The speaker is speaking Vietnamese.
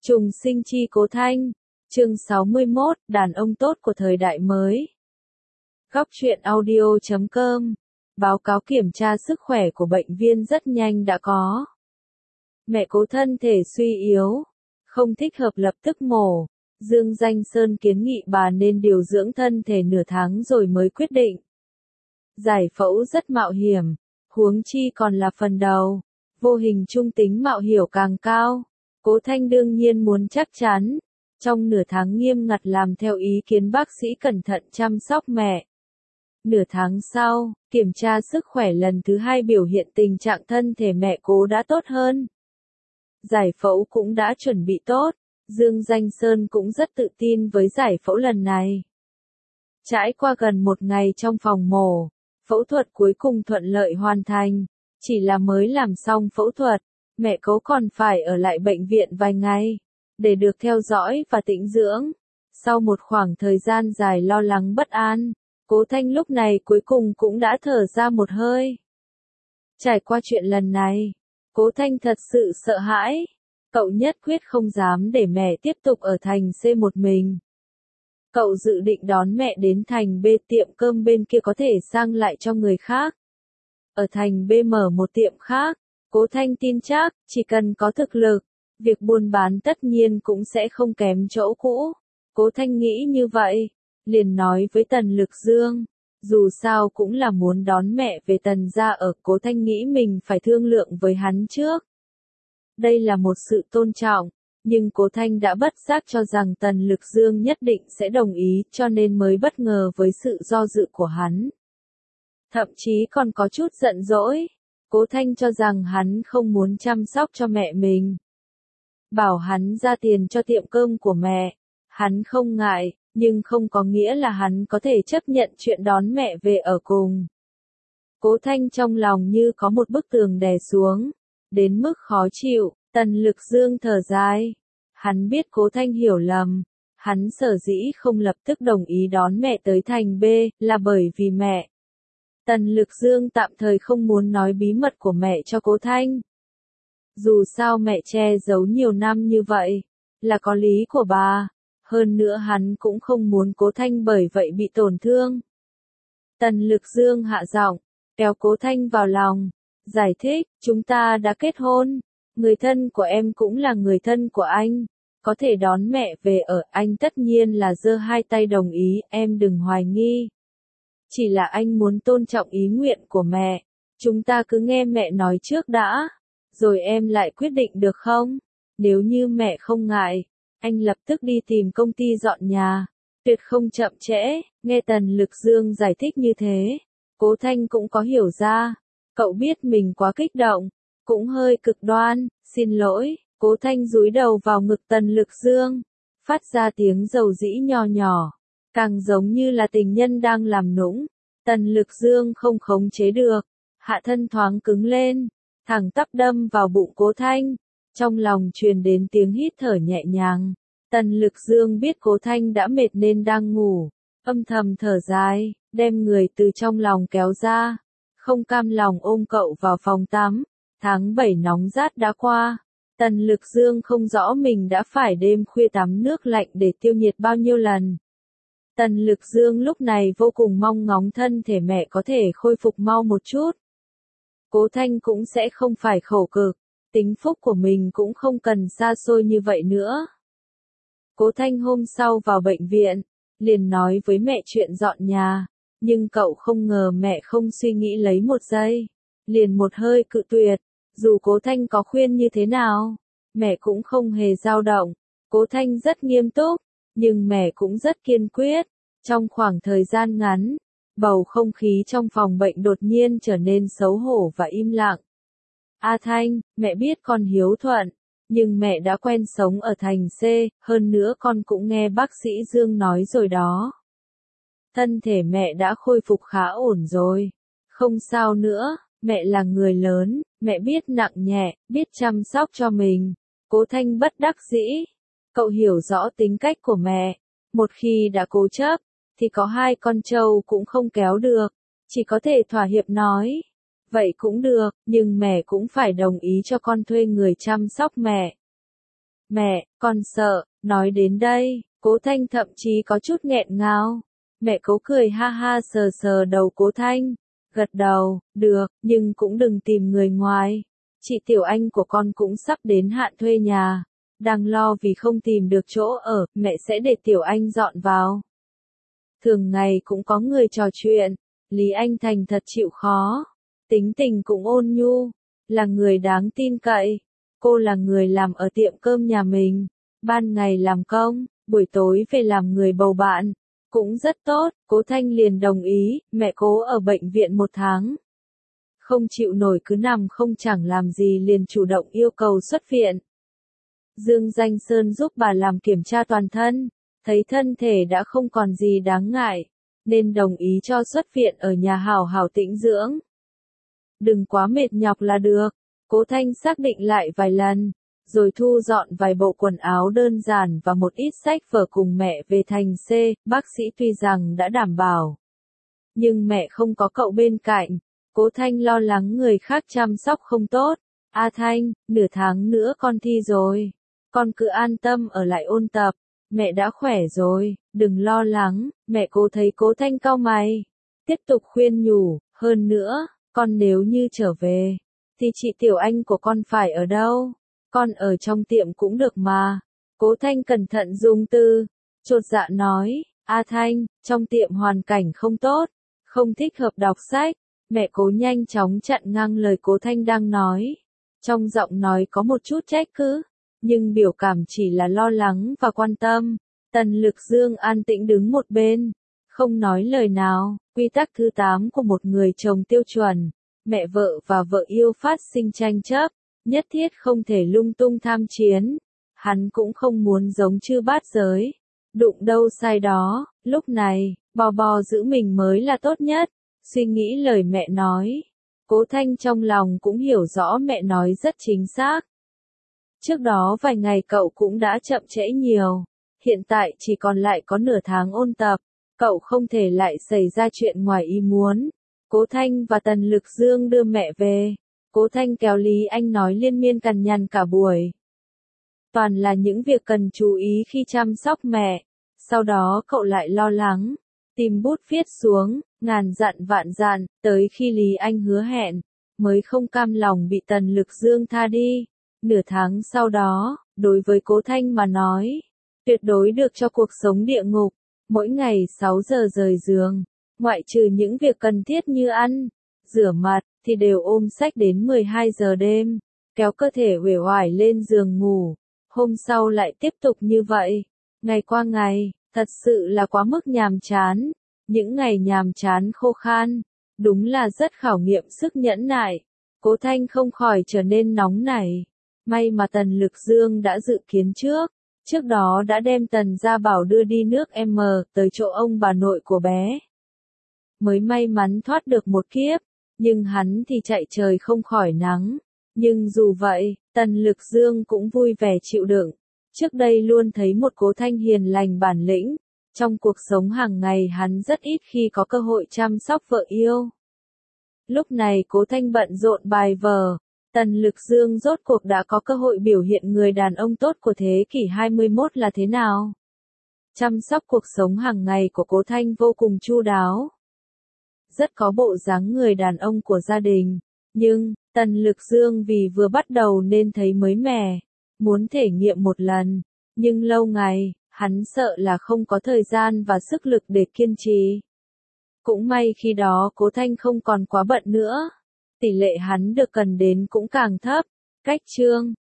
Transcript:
Trùng sinh chi Cố Thanh, chương 61, đàn ông tốt của thời đại mới. Góc truyện audio.com, báo cáo kiểm tra sức khỏe của bệnh viên rất nhanh đã có. Mẹ Cố thân thể suy yếu, không thích hợp lập tức mổ. Dương Danh Sơn kiến nghị bà nên điều dưỡng thân thể nửa tháng rồi mới quyết định. Giải phẫu rất mạo hiểm, huống chi còn là phần đầu, vô hình trung tính mạo hiểm càng cao. Cố Thanh đương nhiên muốn chắc chắn, trong nửa tháng nghiêm ngặt làm theo ý kiến bác sĩ cẩn thận chăm sóc mẹ. Nửa tháng sau, kiểm tra sức khỏe lần thứ 2 biểu hiện tình trạng thân thể mẹ Cố đã tốt hơn. Giải phẫu cũng đã chuẩn bị tốt, Dương Danh Sơn cũng rất tự tin với giải phẫu lần này. Trải qua gần một ngày trong phòng mổ, phẫu thuật cuối cùng thuận lợi hoàn thành, chỉ là mới làm xong phẫu thuật. Mẹ Cố còn phải ở lại bệnh viện vài ngày, để được theo dõi và tĩnh dưỡng. Sau một khoảng thời gian dài lo lắng bất an, Cố Thanh lúc này cuối cùng cũng đã thở ra một hơi. Trải qua chuyện lần này, Cố Thanh thật sự sợ hãi. Cậu nhất quyết không dám để mẹ tiếp tục ở thành C một mình. Cậu dự định đón mẹ đến thành B, tiệm cơm bên kia có thể sang lại cho người khác. Ở thành B mở một tiệm khác. Cố Thanh tin chắc, chỉ cần có thực lực, việc buôn bán tất nhiên cũng sẽ không kém chỗ cũ. Cố Thanh nghĩ như vậy, liền nói với Tần Lực Dương, dù sao cũng là muốn đón mẹ về Tần gia ở. Cố Thanh nghĩ mình phải thương lượng với hắn trước. Đây là một sự tôn trọng, nhưng Cố Thanh đã bất giác cho rằng Tần Lực Dương nhất định sẽ đồng ý, cho nên mới bất ngờ với sự do dự của hắn. Thậm chí còn có chút giận dỗi. Cố Thanh cho rằng hắn không muốn chăm sóc cho mẹ mình. Bảo hắn ra tiền cho tiệm cơm của mẹ, hắn không ngại, nhưng không có nghĩa là hắn có thể chấp nhận chuyện đón mẹ về ở cùng. Cố Thanh trong lòng như có một bức tường đè xuống, đến mức khó chịu. Tần Lực Dương thở dài. Hắn biết Cố Thanh hiểu lầm, hắn sở dĩ không lập tức đồng ý đón mẹ tới thành B, là bởi vì mẹ. Tần Lực Dương tạm thời không muốn nói bí mật của mẹ cho Cố Thanh. Dù sao mẹ che giấu nhiều năm như vậy, là có lý của bà. Hơn nữa hắn cũng không muốn Cố Thanh bởi vậy bị tổn thương. Tần Lực Dương hạ giọng, kéo Cố Thanh vào lòng, giải thích, chúng ta đã kết hôn, người thân của em cũng là người thân của anh, có thể đón mẹ về ở. Anh tất nhiên là giơ hai tay đồng ý, em đừng hoài nghi. Chỉ là anh muốn tôn trọng ý nguyện của mẹ, chúng ta cứ nghe mẹ nói trước đã, rồi em lại quyết định được không? Nếu như mẹ không ngại, anh lập tức đi tìm công ty dọn nhà, tuyệt không chậm trễ. Nghe Tần Lực Dương giải thích như thế, Cố Thanh cũng có hiểu ra, cậu biết mình quá kích động, cũng hơi cực đoan, xin lỗi. Cố Thanh dúi đầu vào ngực Tần Lực Dương, phát ra tiếng dầu dĩ nho nhỏ. Càng giống như là tình nhân đang làm nũng. Tần Lực Dương không khống chế được, hạ thân thoáng cứng lên, thẳng tắp đâm vào bụng Cố Thanh. Trong lòng truyền đến tiếng hít thở nhẹ nhàng. Tần Lực Dương biết Cố Thanh đã mệt nên đang ngủ, âm thầm thở dài, đem người từ trong lòng kéo ra, không cam lòng ôm cậu vào phòng tắm. Tháng 7 nóng rát đã qua. Tần Lực Dương không rõ mình đã phải đêm khuya tắm nước lạnh để tiêu nhiệt bao nhiêu lần. Tần Lực Dương lúc này vô cùng mong ngóng thân thể mẹ có thể khôi phục mau một chút. Cố Thanh cũng sẽ không phải khổ cực, tính phúc của mình cũng không cần xa xôi như vậy nữa. Cố Thanh hôm sau vào bệnh viện, liền nói với mẹ chuyện dọn nhà, nhưng cậu không ngờ mẹ không suy nghĩ lấy một giây, liền một hơi cự tuyệt. Dù Cố Thanh có khuyên như thế nào, mẹ cũng không hề dao động. Cố Thanh rất nghiêm túc, nhưng mẹ cũng rất kiên quyết. Trong khoảng thời gian ngắn, bầu không khí trong phòng bệnh đột nhiên trở nên xấu hổ và im lặng. A Thanh, mẹ biết con hiếu thuận, nhưng mẹ đã quen sống ở thành C, hơn nữa con cũng nghe bác sĩ Dương nói rồi đó. Thân thể mẹ đã khôi phục khá ổn rồi, không sao nữa, mẹ là người lớn, mẹ biết nặng nhẹ, biết chăm sóc cho mình. Cố Thanh bất đắc dĩ, cậu hiểu rõ tính cách của mẹ, một khi đã cố chấp, thì có hai con trâu cũng không kéo được, chỉ có thể thỏa hiệp nói. Vậy cũng được, nhưng mẹ cũng phải đồng ý cho con thuê người chăm sóc mẹ. Mẹ, con sợ, nói đến đây, Cố Thanh thậm chí có chút nghẹn ngào. Mẹ Cố cười ha ha sờ sờ đầu Cố Thanh, gật đầu, được, nhưng cũng đừng tìm người ngoài. Chị Tiểu Anh của con cũng sắp đến hạn thuê nhà, đang lo vì không tìm được chỗ ở, mẹ sẽ để Tiểu Anh dọn vào. Thường ngày cũng có người trò chuyện, Lý Anh thành thật chịu khó, tính tình cũng ôn nhu, là người đáng tin cậy. Cô là người làm ở tiệm cơm nhà mình, ban ngày làm công, buổi tối về làm người bầu bạn, cũng rất tốt. Cố Thanh liền đồng ý. Mẹ Cố ở bệnh viện 1 tháng, không chịu nổi cứ nằm không chẳng làm gì liền chủ động yêu cầu xuất viện. Dương Danh Sơn giúp bà làm kiểm tra toàn thân, thấy thân thể đã không còn gì đáng ngại, nên đồng ý cho xuất viện ở nhà hảo hảo tĩnh dưỡng. Đừng quá mệt nhọc là được. Cố Thanh xác định lại vài lần, rồi thu dọn vài bộ quần áo đơn giản và một ít sách vở cùng mẹ về thành C. Bác sĩ tuy rằng đã đảm bảo, nhưng mẹ không có cậu bên cạnh. Cố Thanh lo lắng người khác chăm sóc không tốt. A Thanh, nửa tháng nữa con thi rồi, con cứ an tâm ở lại ôn tập, mẹ đã khỏe rồi, đừng lo lắng. Mẹ Cố thấy Cố Thanh cau mày, tiếp tục khuyên nhủ, hơn nữa, con nếu như trở về, thì chị Tiểu Anh của con phải ở đâu? Con ở trong tiệm cũng được mà. Cố Thanh cẩn thận dùng từ, chột dạ nói, A Thanh, trong tiệm hoàn cảnh không tốt, không thích hợp đọc sách. Mẹ Cố nhanh chóng chặn ngang lời Cố Thanh đang nói. Trong giọng nói có một chút trách cứ, nhưng biểu cảm chỉ là lo lắng và quan tâm. Tần Lực Dương an tĩnh đứng một bên, không nói lời nào. Quy tắc thứ 8 của một người chồng tiêu chuẩn. Mẹ vợ và vợ yêu phát sinh tranh chấp, nhất thiết không thể lung tung tham chiến. Hắn cũng không muốn giống chư bát giới, đụng đâu sai đó. Lúc này, bò bò giữ mình mới là tốt nhất. Suy nghĩ lời mẹ nói, Cố Thanh trong lòng cũng hiểu rõ mẹ nói rất chính xác. Trước đó vài ngày cậu cũng đã chậm trễ nhiều, hiện tại chỉ còn lại có nửa tháng ôn tập, cậu không thể lại xảy ra chuyện ngoài ý muốn. Cố Thanh và Tần Lực Dương đưa mẹ về. Cố Thanh kéo Lý Anh nói liên miên cằn nhằn cả buổi. Toàn là những việc cần chú ý khi chăm sóc mẹ. Sau đó cậu lại lo lắng, tìm bút viết xuống, ngàn dặn vạn dặn, tới khi Lý Anh hứa hẹn, mới không cam lòng bị Tần Lực Dương tha đi. Nửa tháng sau đó, đối với Cố Thanh mà nói, tuyệt đối được cho cuộc sống địa ngục. Mỗi ngày 6 giờ rời giường, ngoại trừ những việc cần thiết như ăn, rửa mặt, thì đều ôm sách đến 12 giờ đêm, kéo cơ thể uể oải lên giường ngủ. Hôm sau lại tiếp tục như vậy, ngày qua ngày, thật sự là quá mức nhàm chán. Những ngày nhàm chán khô khan, đúng là rất khảo nghiệm sức nhẫn nại. Cố Thanh không khỏi trở nên nóng nảy. May mà Tần Lực Dương đã dự kiến trước đó đã đem Tần Gia Bảo đưa đi nước M tới chỗ ông bà nội của bé. Mới may mắn thoát được một kiếp, nhưng hắn thì chạy trời không khỏi nắng. Nhưng dù vậy, Tần Lực Dương cũng vui vẻ chịu đựng. Trước đây luôn thấy một Cố Thanh hiền lành bản lĩnh. Trong cuộc sống hàng ngày hắn rất ít khi có cơ hội chăm sóc vợ yêu. Lúc này Cố Thanh bận rộn bài vở, Tần Lực Dương rốt cuộc đã có cơ hội biểu hiện người đàn ông tốt của thế kỷ 21 là thế nào. Chăm sóc cuộc sống hàng ngày của Cố Thanh vô cùng chu đáo. Rất có bộ dáng người đàn ông của gia đình, nhưng, Tần Lực Dương vì vừa bắt đầu nên thấy mới mẻ, muốn thể nghiệm một lần, nhưng lâu ngày, hắn sợ là không có thời gian và sức lực để kiên trì. Cũng may khi đó Cố Thanh không còn quá bận nữa, tỷ lệ hắn được cần đến cũng càng thấp. Cách chương